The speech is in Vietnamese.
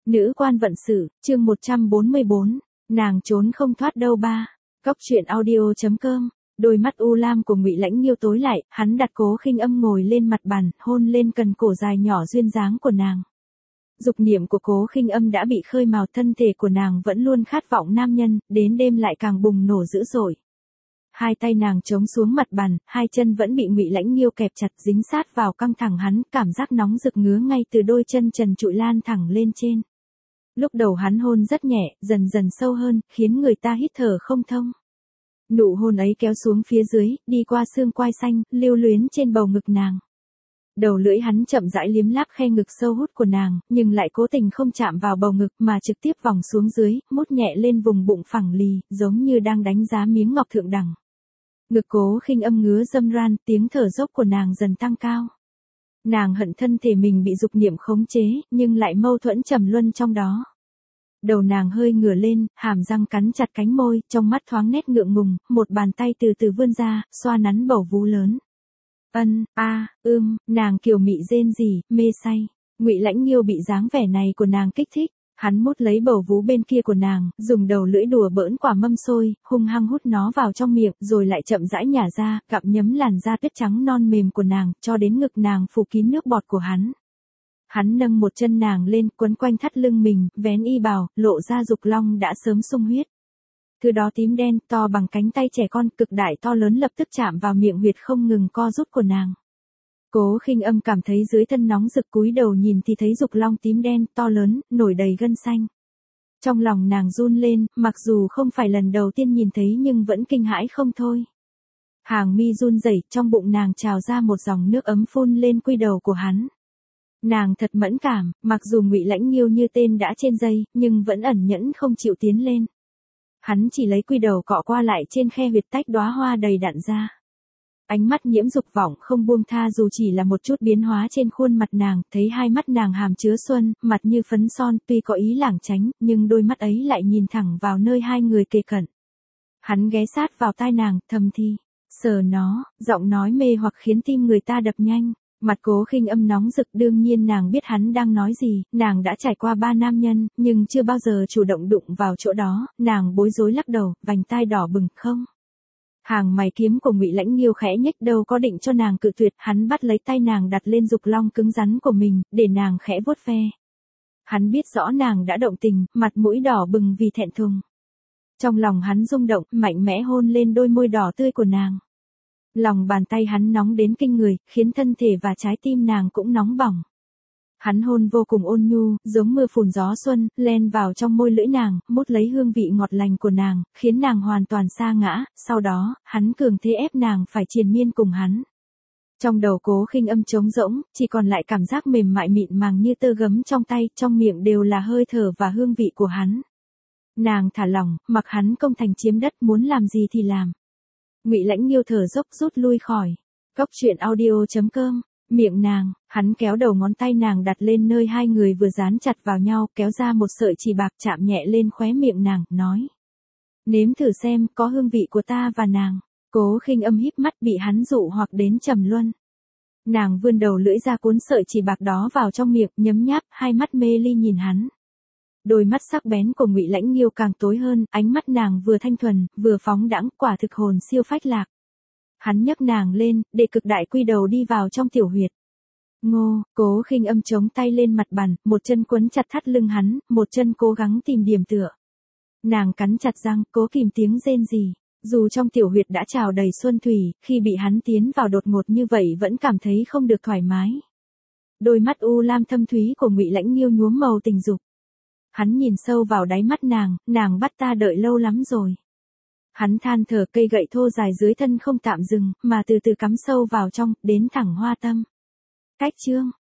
Nữ quan vận sự, chương 144, nàng trốn không thoát đâu ba. Cóc truyện audio.com. Đôi mắt u lam của Ngụy Lãnh Nghiêu tối lại, hắn đặt Cố Khinh Âm ngồi lên mặt bàn, hôn lên cần cổ dài nhỏ duyên dáng của nàng. Dục niệm của Cố Khinh Âm đã bị khơi mào, thân thể của nàng vẫn luôn khát vọng nam nhân, đến đêm lại càng bùng nổ dữ dội. Hai tay nàng chống xuống mặt bàn, hai chân vẫn bị Ngụy Lãnh Nghiêu kẹp chặt dính sát vào căng thẳng hắn, cảm giác nóng rực ngứa ngay từ đôi chân trần trụi lan thẳng lên trên. Lúc đầu hắn hôn rất nhẹ, dần dần sâu hơn, khiến người ta hít thở không thông. Nụ hôn ấy kéo xuống phía dưới, đi qua xương quai xanh, lưu luyến trên bầu ngực nàng. Đầu lưỡi hắn chậm rãi liếm láp khe ngực sâu hút của nàng, nhưng lại cố tình không chạm vào bầu ngực mà trực tiếp vòng xuống dưới, mút nhẹ lên vùng bụng phẳng lì, giống như đang đánh giá miếng ngọc thượng đẳng. Ngực Cố Khinh Âm ngứa dâm ran, tiếng thở dốc của nàng dần tăng cao. Nàng hận thân thể mình bị dục niệm khống chế, nhưng lại mâu thuẫn trầm luân trong đó. Đầu nàng hơi ngửa lên, hàm răng cắn chặt cánh môi, trong mắt thoáng nét ngượng ngùng, một bàn tay từ từ vươn ra, xoa nắn bầu vú lớn. Nàng kiều mị rên rỉ, mê say. Ngụy Lãnh Nghiêu bị dáng vẻ này của nàng kích thích, hắn mút lấy bầu vú bên kia của nàng, dùng đầu lưỡi đùa bỡn quả mâm xôi, hung hăng hút nó vào trong miệng, rồi lại chậm rãi nhả ra, gặm nhấm làn da tuyết trắng non mềm của nàng, cho đến ngực nàng phủ kín nước bọt của hắn. Hắn nâng một chân nàng lên, quấn quanh thắt lưng mình, vén y bào, lộ ra dục long đã sớm sung huyết. Thứ đó tím đen, to bằng cánh tay trẻ con, cực đại to lớn lập tức chạm vào miệng huyệt không ngừng co rút của nàng. Cố Khinh Âm cảm thấy dưới thân nóng rực, cúi đầu nhìn thì thấy dục long tím đen, to lớn, nổi đầy gân xanh. Trong lòng nàng run lên, mặc dù không phải lần đầu tiên nhìn thấy nhưng vẫn kinh hãi không thôi. Hàng mi run rẩy, trong bụng nàng trào ra một dòng nước ấm phun lên quy đầu của hắn. Nàng thật mẫn cảm, mặc dù Ngụy Lãnh Nghiêu như tên đã trên dây, nhưng vẫn ẩn nhẫn không chịu tiến lên. Hắn chỉ lấy quy đầu cọ qua lại trên khe huyệt, tách đóa hoa đầy đặn ra. Ánh mắt nhiễm dục vọng không buông tha dù chỉ là một chút biến hóa trên khuôn mặt nàng, thấy hai mắt nàng hàm chứa xuân, mặt như phấn son, tuy có ý lảng tránh, nhưng đôi mắt ấy lại nhìn thẳng vào nơi hai người kề cận. Hắn ghé sát vào tai nàng, thầm thì, sờ nó, giọng nói mê hoặc khiến tim người ta đập nhanh. Mặt Cố Khinh Âm nóng rực, đương nhiên nàng biết hắn đang nói gì, nàng đã trải qua 3 nam nhân, nhưng chưa bao giờ chủ động đụng vào chỗ đó, nàng bối rối lắc đầu, vành tai đỏ bừng, không. Hàng mày kiếm của Ngụy Lãnh Nghiêu khẽ nhếch, đâu có định cho nàng cự tuyệt, hắn bắt lấy tay nàng đặt lên dục long cứng rắn của mình, để nàng khẽ vuốt ve. Hắn biết rõ nàng đã động tình, mặt mũi đỏ bừng vì thẹn thùng. Trong lòng hắn rung động, mạnh mẽ hôn lên đôi môi đỏ tươi của nàng. Lòng bàn tay hắn nóng đến kinh người, khiến thân thể và trái tim nàng cũng nóng bỏng. Hắn hôn vô cùng ôn nhu, giống mưa phùn gió xuân, len vào trong môi lưỡi nàng, mút lấy hương vị ngọt lành của nàng, khiến nàng hoàn toàn sa ngã, sau đó, hắn cường thế ép nàng phải triền miên cùng hắn. Trong đầu Cố Khinh Âm trống rỗng, chỉ còn lại cảm giác mềm mại mịn màng như tơ gấm trong tay, trong miệng đều là hơi thở và hương vị của hắn. Nàng thả lỏng, mặc hắn công thành chiếm đất, muốn làm gì thì làm. Ngụy Lãnh Nghiêu thở dốc rút lui khỏi. Cóc truyện audio.com. Miệng nàng, hắn kéo đầu ngón tay nàng đặt lên nơi hai người vừa dán chặt vào nhau, kéo ra một sợi chỉ bạc chạm nhẹ lên khóe miệng nàng, nói. Nếm thử xem, có hương vị của ta và nàng. Cố Khinh Âm híp mắt bị hắn dụ hoặc đến trầm luân. Nàng vươn đầu lưỡi ra cuốn sợi chỉ bạc đó vào trong miệng, nhấm nháp, hai mắt mê ly nhìn hắn. Đôi mắt sắc bén của Ngụy Lãnh Nghiêu càng tối hơn, ánh mắt nàng vừa thanh thuần, vừa phóng đãng, quả thực hồn siêu phách lạc. Hắn nhấc nàng lên, để cực đại quy đầu đi vào trong tiểu huyệt. Ngô, Cố Khinh Âm chống tay lên mặt bàn, một chân quấn chặt thắt lưng hắn, một chân cố gắng tìm điểm tựa. Nàng cắn chặt răng, cố kìm tiếng rên rỉ. Dù trong tiểu huyệt đã trào đầy xuân thủy, khi bị hắn tiến vào đột ngột như vậy vẫn cảm thấy không được thoải mái. Đôi mắt u lam thâm thúy của Ngụy Lãnh Nghiêu nhuốm màu tình dục. Hắn nhìn sâu vào đáy mắt nàng bắt ta đợi lâu lắm rồi. Hắn than thở, cây gậy thô dài dưới thân không tạm dừng, mà từ từ cắm sâu vào trong, đến thẳng hoa tâm. Cách chương.